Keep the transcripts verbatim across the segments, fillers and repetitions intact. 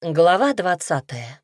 Глава двадцатая.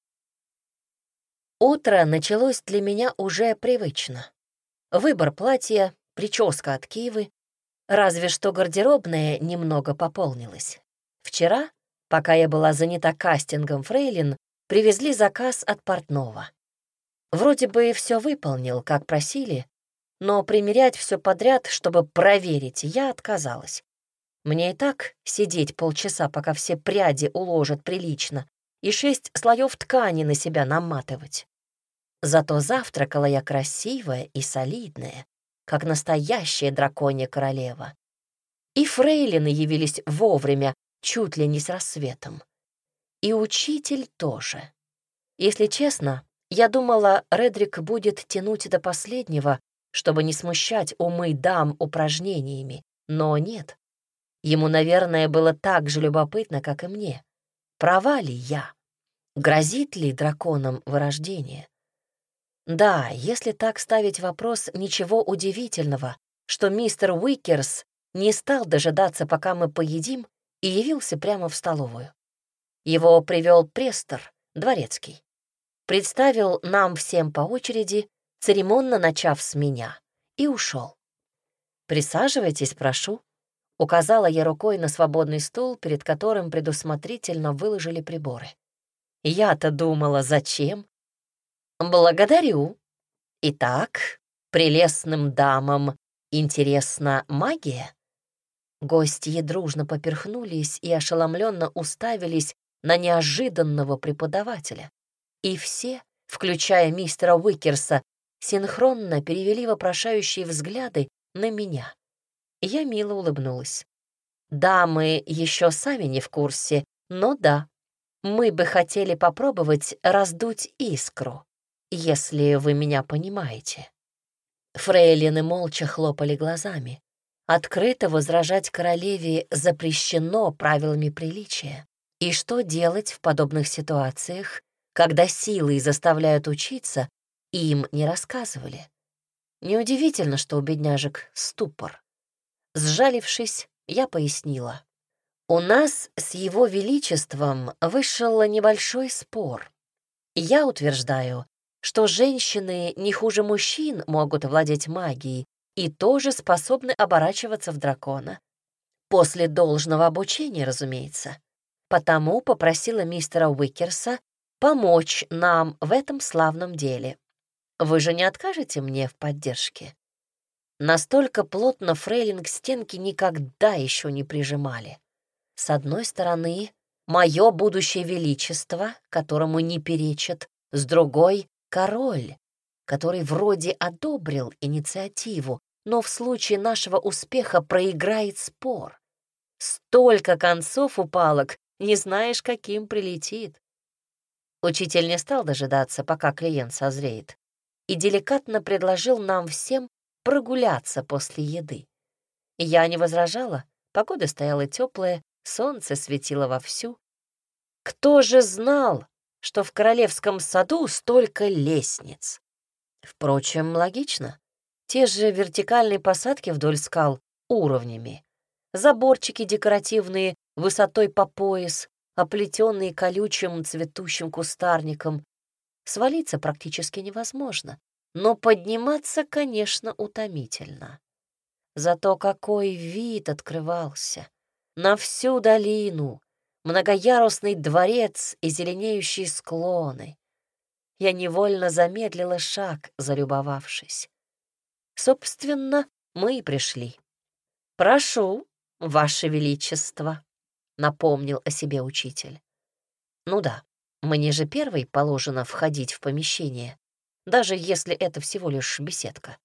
Утро началось для меня уже привычно. Выбор платья, прическа от Кивы, разве что гардеробная немного пополнилась. Вчера, пока я была занята кастингом фрейлин, привезли заказ от портного. Вроде бы все выполнил, как просили, но примерять все подряд, чтобы проверить, я отказалась. Мне и так сидеть полчаса, пока все пряди уложат прилично, и шесть слоев ткани на себя наматывать. Зато завтракала я красивая и солидная, как настоящая драконья королева. И фрейлины явились вовремя, чуть ли не с рассветом. И учитель тоже. Если честно, я думала, Редрик будет тянуть до последнего, чтобы не смущать умы дам упражнениями, но нет. Ему, наверное, было так же любопытно, как и мне. Права ли я? Грозит ли драконам вырождение? Да, если так ставить вопрос, ничего удивительного, что мистер Уикерс не стал дожидаться, пока мы поедим, и явился прямо в столовую. Его привел престор, дворецкий. Представил нам всем по очереди, церемонно начав с меня, и ушел. «Присаживайтесь, прошу», — указала я рукой на свободный стул, перед которым предусмотрительно выложили приборы. Я-то думала, зачем? «Благодарю. Итак, прелестным дамам интересна магия?» Гости дружно поперхнулись и ошеломленно уставились на неожиданного преподавателя. И все, включая мистера Уикерса, синхронно перевели вопрошающие взгляды на меня. Я мило улыбнулась. Дамы еще сами не в курсе, но да, мы бы хотели попробовать раздуть искру, если вы меня понимаете. Фрейлины молча хлопали глазами. Открыто возражать королеве запрещено правилами приличия. И что делать в подобных ситуациях, когда силой заставляют учиться, им не рассказывали? Неудивительно, что у бедняжек ступор. Сжалившись, я пояснила. У нас с его величеством вышел небольшой спор. Я утверждаю, что женщины не хуже мужчин могут владеть магией и тоже способны оборачиваться в дракона. После должного обучения, разумеется. Потому попросила мистера Уикерса помочь нам в этом славном деле. Вы же не откажете мне в поддержке? Настолько плотно фрейлин к стенке никогда еще не прижимали. С одной стороны, мое будущее величество, которому не перечат, с другой — король, который вроде одобрил инициативу, но в случае нашего успеха проиграет спор. Столько концов у палок, не знаешь, каким прилетит. Учитель не стал дожидаться, пока клиент созреет, и деликатно предложил нам всем прогуляться после еды. Я не возражала, погода стояла теплая, солнце светило вовсю. Кто же знал, что в королевском саду столько лестниц? Впрочем, логично. Те же вертикальные посадки вдоль скал уровнями, заборчики декоративные высотой по пояс, оплетенные колючим цветущим кустарником. Свалиться практически невозможно, но подниматься, конечно, утомительно. Зато какой вид открывался! На всю долину, многоярусный дворец и зеленеющие склоны. Я невольно замедлила шаг, залюбовавшись. Собственно, мы и пришли. «Прошу, Ваше Величество», — напомнил о себе учитель. Ну да, мне же первой положено входить в помещение, даже если это всего лишь беседка.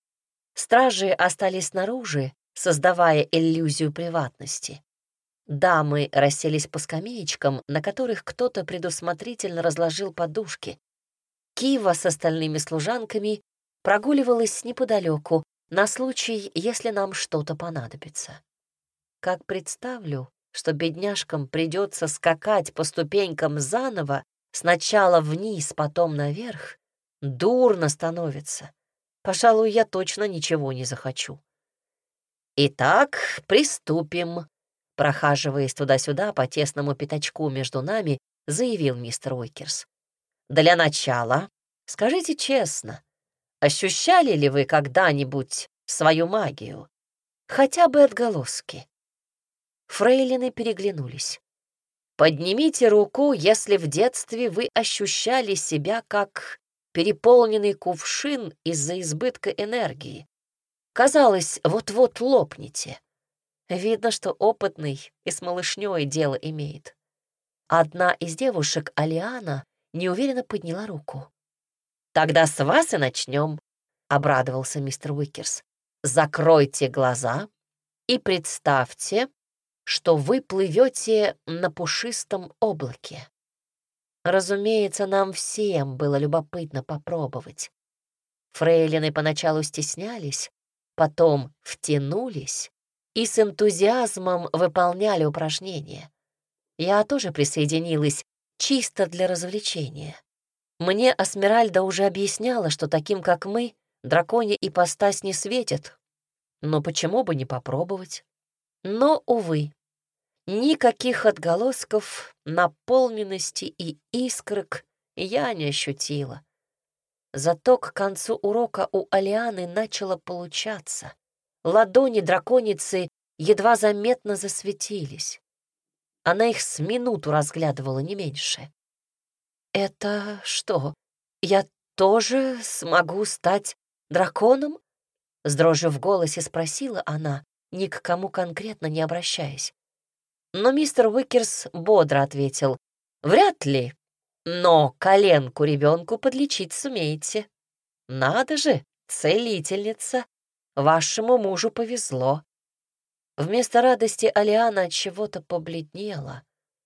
Стражи остались снаружи, создавая иллюзию приватности. Дамы расселись по скамеечкам, на которых кто-то предусмотрительно разложил подушки. Кива с остальными служанками прогуливалась неподалеку на случай, если нам что-то понадобится. Как представлю, что бедняжкам придется скакать по ступенькам заново, сначала вниз, потом наверх, дурно становится. Пожалуй, я точно ничего не захочу. «Итак, приступим», — прохаживаясь туда-сюда по тесному пятачку между нами, — заявил мистер Уикерс. «Для начала, скажите честно, ощущали ли вы когда-нибудь свою магию? Хотя бы отголоски?» Фрейлины переглянулись. «Поднимите руку, если в детстве вы ощущали себя как переполненный кувшин из-за избытка энергии. Казалось, вот-вот лопнете. Видно, что опытный и с малышней дело имеет». Одна из девушек, Алиана, неуверенно подняла руку. «Тогда с вас и начнем», — обрадовался мистер Уикерс. «Закройте глаза и представьте, что вы плывете на пушистом облаке». Разумеется, нам всем было любопытно попробовать. Фрейлины поначалу стеснялись, потом втянулись и с энтузиазмом выполняли упражнения. Я тоже присоединилась чисто для развлечения. Мне Асмеральда уже объясняла, что таким, как мы, драконья ипостась не светит. Но почему бы не попробовать? Но, увы, никаких отголосков, наполненности и искрок я не ощутила. Зато к концу урока у Алианы начало получаться. Ладони драконицы едва заметно засветились. Она их с минуту разглядывала, не меньше. «Это что, я тоже смогу стать драконом?» С дрожью в голосе спросила она, ни к кому конкретно не обращаясь. Но мистер Уикерс бодро ответил: «Вряд ли, но коленку ребенку подлечить сумеете. Надо же, целительница, вашему мужу повезло». Вместо радости Алиана от чего-то побледнела.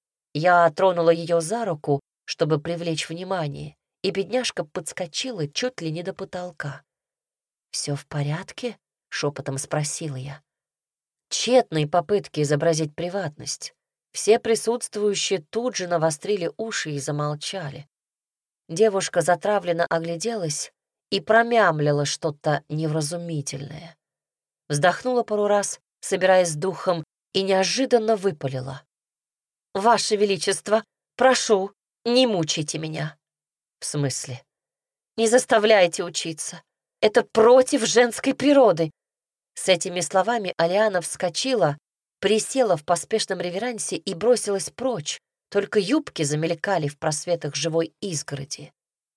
Я тронула ее за руку, чтобы привлечь внимание, и бедняжка подскочила чуть ли не до потолка. «Все в порядке?» — шепотом спросила я. Тщетные попытки изобразить приватность. Все присутствующие тут же навострили уши и замолчали. Девушка затравленно огляделась и промямлила что-то невразумительное. Вздохнула пару раз, собираясь с духом, и неожиданно выпалила: «Ваше Величество, прошу, не мучайте меня». «В смысле?» «Не заставляйте учиться. Это против женской природы». С этими словами Алиана вскочила, присела в поспешном реверансе и бросилась прочь, только юбки замелькали в просветах живой изгороди.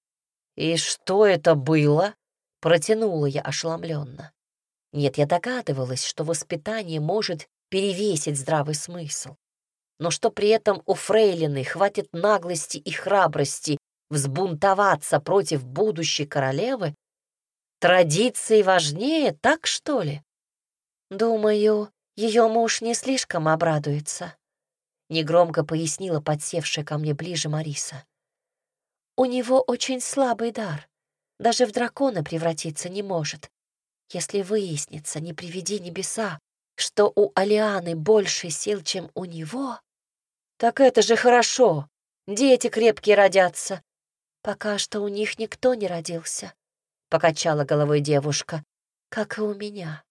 «И что это было?» — протянула я ошеломленно. Нет, я догадывалась, что воспитание может перевесить здравый смысл, но что при этом у фрейлины хватит наглости и храбрости взбунтоваться против будущей королевы? Традиции важнее, так что ли? «Думаю, ее муж не слишком обрадуется», — негромко пояснила подсевшая ко мне ближе Мариса. «У него очень слабый дар, даже в дракона превратиться не может. Если выяснится, не приведи небеса, что у Алианы больше сил, чем у него...» «Так это же хорошо, дети крепкие родятся». «Пока что у них никто не родился», — покачала головой девушка, — «как и у меня».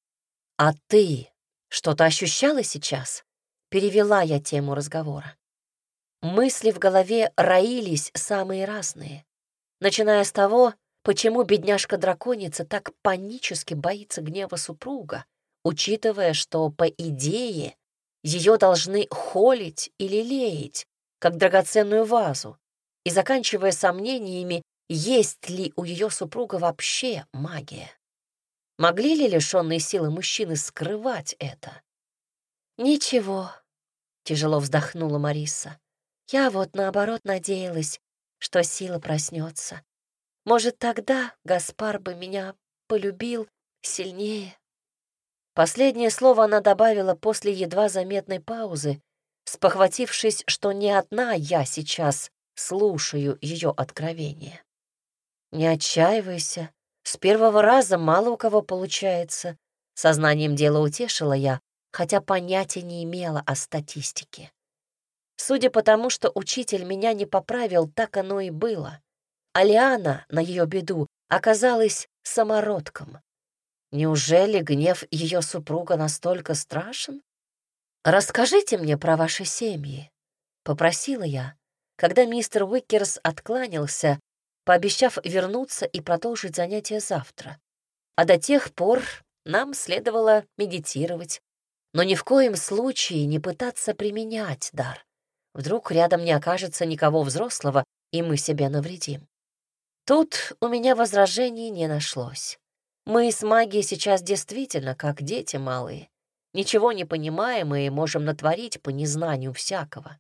«А ты что-то ощущала сейчас?» — перевела я тему разговора. Мысли в голове роились самые разные, начиная с того, почему бедняжка-драконица так панически боится гнева супруга, учитывая, что, по идее, ее должны холить или лелеять, как драгоценную вазу, и заканчивая сомнениями, есть ли у ее супруга вообще магия. Могли ли лишенные силы мужчины скрывать это? «Ничего», — тяжело вздохнула Мариса. «Я вот, наоборот, надеялась, что сила проснется. Может, тогда Гаспар бы меня полюбил сильнее». Последнее слово она добавила после едва заметной паузы, спохватившись, что не одна я сейчас слушаю ее откровение. «Не отчаивайся, с первого раза мало у кого получается», — сознанием дела утешила я, хотя понятия не имела о статистике. Судя по тому, что учитель меня не поправил, так оно и было. Алиана, на ее беду, оказалась самородком. Неужели гнев ее супруга настолько страшен? «Расскажите мне про ваши семьи», — попросила я, когда мистер Уикерс откланялся, пообещав вернуться и продолжить занятия завтра. А до тех пор нам следовало медитировать, но ни в коем случае не пытаться применять дар. Вдруг рядом не окажется никого взрослого, и мы себе навредим. Тут у меня возражений не нашлось. Мы с магией сейчас действительно как дети малые. Ничего не понимаем и можем натворить по незнанию всякого.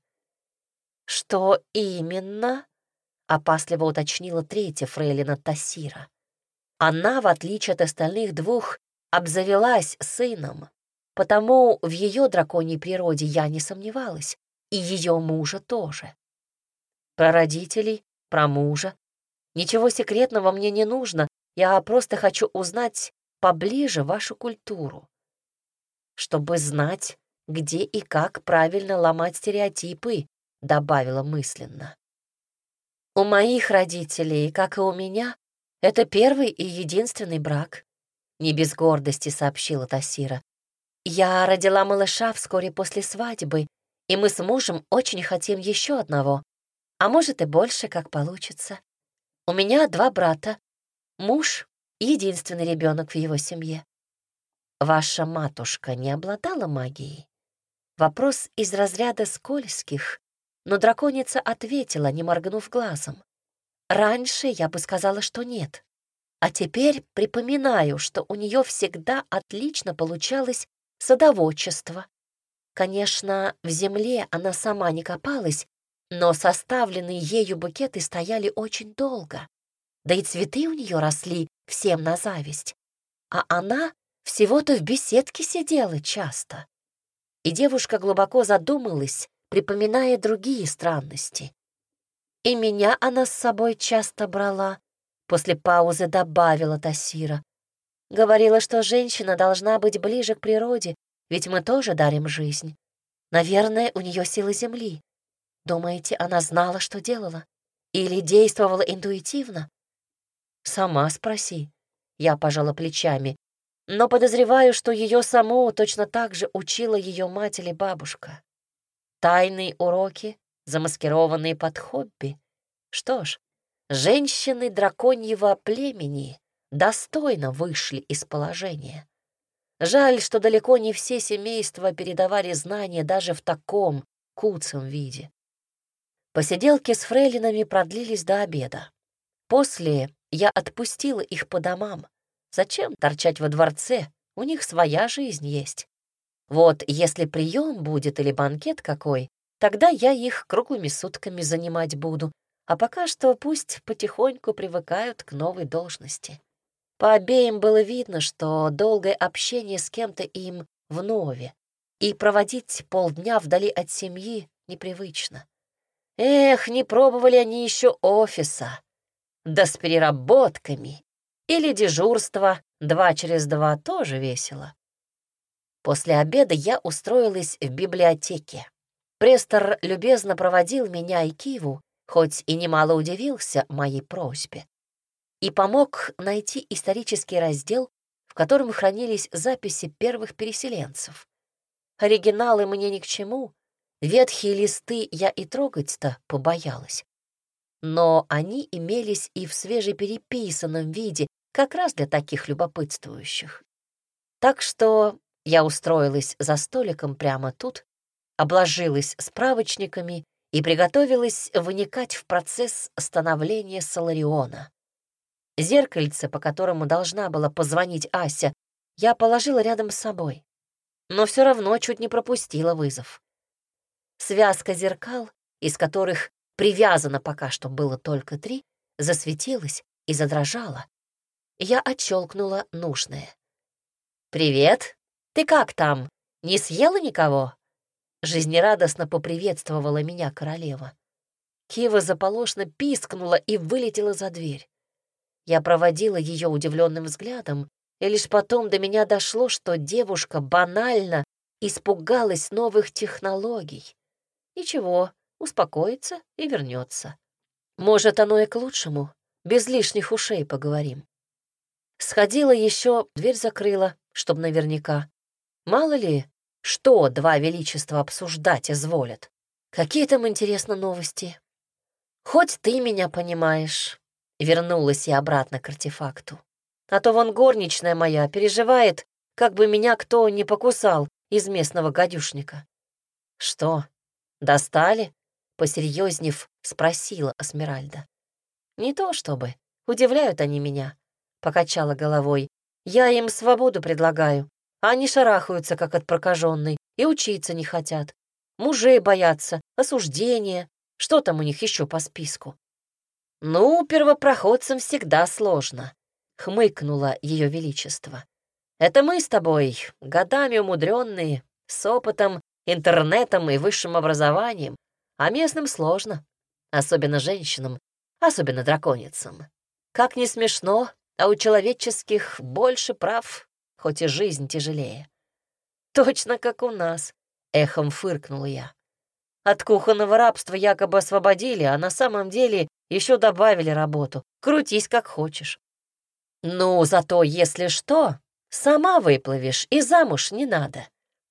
«Что именно?» — опасливо уточнила третья фрейлина Тассира. Она, в отличие от остальных двух, обзавелась сыном, потому в ее драконьей природе я не сомневалась, и ее мужа тоже. Про родителей, про мужа. Ничего секретного мне не нужно, я просто хочу узнать поближе вашу культуру, чтобы знать, где и как правильно ломать стереотипы, добавила мысленно. У моих родителей, как и у меня, это первый и единственный брак, не без гордости сообщила Тассира. Я родила малыша вскоре после свадьбы, и мы с мужем очень хотим еще одного, а может и больше, как получится. У меня два брата. Муж — единственный ребенок в его семье. Ваша матушка не обладала магией? Вопрос из разряда скользких, но драконица ответила, не моргнув глазом. Раньше я бы сказала, что нет. А теперь припоминаю, что у нее всегда отлично получалось садоводчество. Конечно, в земле она сама не копалась, но составленные ею букеты стояли очень долго. Да и цветы у нее росли всем на зависть. А она всего-то в беседке сидела часто. И девушка глубоко задумалась, припоминая другие странности. И меня она с собой часто брала. После паузы добавила Тассира. Говорила, что женщина должна быть ближе к природе, ведь мы тоже дарим жизнь. Наверное, у нее сила земли. Думаете, она знала, что делала? Или действовала интуитивно? Сама спроси. Я пожала плечами, но подозреваю, что ее саму точно так же учила ее мать или бабушка. Тайные уроки, замаскированные под хобби. Что ж, женщины драконьего племени достойно вышли из положения. Жаль, что далеко не все семейства передавали знания даже в таком куцом виде. Посиделки с фрейлинами продлились до обеда. После я отпустила их по домам. Зачем торчать во дворце? У них своя жизнь есть. Вот если прием будет или банкет какой, тогда я их круглыми сутками занимать буду, а пока что пусть потихоньку привыкают к новой должности. По обеим было видно, что долгое общение с кем-то им вновь, и проводить полдня вдали от семьи непривычно. Эх, не пробовали они еще офиса. Да с переработками. Или дежурство два через два тоже весело. После обеда я устроилась в библиотеке. Престор любезно проводил меня и Киву, хоть и немало удивился моей просьбе, и помог найти исторический раздел, в котором хранились записи первых переселенцев. Оригиналы мне ни к чему, ветхие листы я и трогать-то побоялась. Но они имелись и в свежепереписанном виде, как раз для таких любопытствующих. Так что я устроилась за столиком прямо тут, обложилась справочниками и приготовилась вникать в процесс становления Солариона. Зеркальце, по которому должна была позвонить Ася, я положила рядом с собой, но все равно чуть не пропустила вызов. Связка зеркал, из которых привязано пока что было только три, засветилась и задрожала. Я отщелкнула нужное. «Привет! Ты как там? Не съела никого?» Жизнерадостно поприветствовала меня королева. Кива заполошно пискнула и вылетела за дверь. Я проводила ее удивленным взглядом, и лишь потом до меня дошло, что девушка банально испугалась новых технологий. Ничего, успокоится и вернется. Может, оно и к лучшему, без лишних ушей поговорим. Сходила еще, дверь закрыла, чтоб наверняка. Мало ли, что два величества обсуждать изволят. Какие там, интересно, новости? Хоть ты меня понимаешь. Вернулась я обратно к артефакту. А то вон горничная моя переживает, как бы меня кто не покусал из местного гадюшника. Что, достали? Посерьезнев, спросила Эсмеральда. Не то чтобы. Удивляют они меня. Покачала головой. Я им свободу предлагаю, а они шарахаются, как от прокаженной, и учиться не хотят. Мужей боятся, осуждения. Что там у них еще по списку? Ну, первопроходцам всегда сложно, хмыкнуло Ее Величество. Это мы с тобой, годами умудренные, с опытом, интернетом и высшим образованием, а местным сложно, особенно женщинам, особенно драконицам. Как ни смешно, а у человеческих больше прав, хоть и жизнь тяжелее. Точно как у нас, эхом фыркнула я. От кухонного рабства якобы освободили, а на самом деле еще добавили работу. Крутись как хочешь. Ну, зато, если что, сама выплывешь и замуж не надо.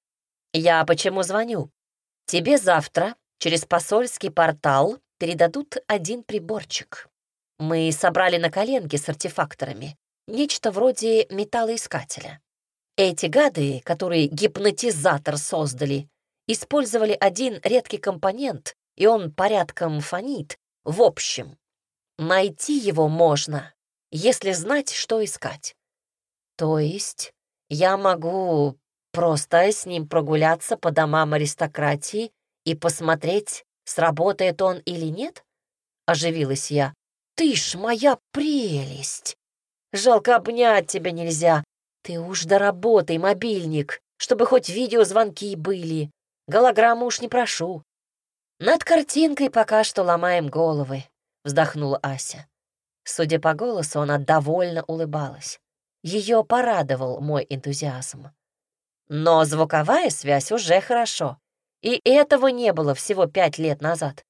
Я почему звоню? Тебе завтра через посольский портал передадут один приборчик. Мы собрали на коленке с артефакторами. Нечто вроде металлоискателя. Эти гады, которые гипнотизатор создали, использовали один редкий компонент, и он порядком фонит. В общем, найти его можно, если знать, что искать. То есть я могу просто с ним прогуляться по домам аристократии и посмотреть, сработает он или нет? Оживилась я. Ты ж моя прелесть! Жалко, обнять тебя нельзя. Ты уж доработай мобильник, чтобы хоть видеозвонки были. Голограмму уж не прошу. Над картинкой пока что ломаем головы, вздохнула Ася. Судя по голосу, она довольно улыбалась. Ее порадовал мой энтузиазм. Но звуковая связь уже хорошо. И этого не было всего пять лет назад.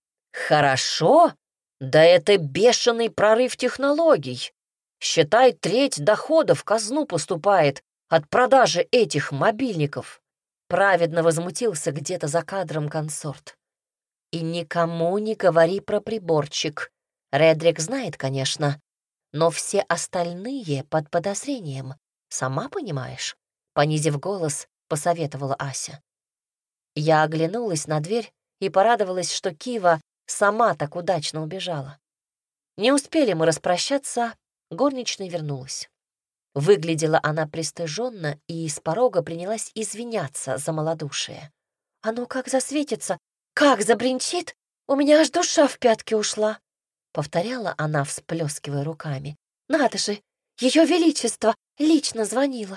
Хорошо? Да это бешеный прорыв технологий. Считай, треть дохода в казну поступает от продажи этих мобильников. Праведно возмутился где-то за кадром консорт. И никому не говори про приборчик. Редрик знает, конечно, но все остальные под подозрением. Сама понимаешь? Понизив голос, посоветовала Ася. Я оглянулась на дверь и порадовалась, что Кива сама так удачно убежала. Не успели мы распрощаться, горничная вернулась. Выглядела она пристыженно и с порога принялась извиняться за малодушие. «Оно как засветится, как забринчит, у меня аж душа в пятки ушла», — повторяла она, всплескивая руками. «Надо же, Ее Величество лично звонила».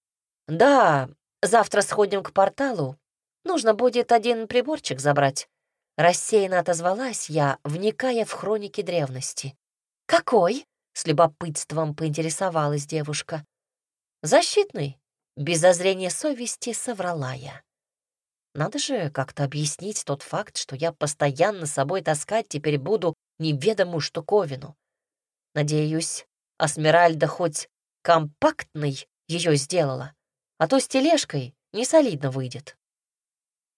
«Да, завтра сходим к порталу. Нужно будет один приборчик забрать». Рассеянно отозвалась я, вникая в хроники древности. «Какой?» — с любопытством поинтересовалась девушка. «Защитный», — без зазрения совести соврала я. Надо же как-то объяснить тот факт, что я постоянно с собой таскать теперь буду неведомую штуковину. Надеюсь, Эсмеральда хоть компактный ее сделала, а то с тележкой не солидно выйдет.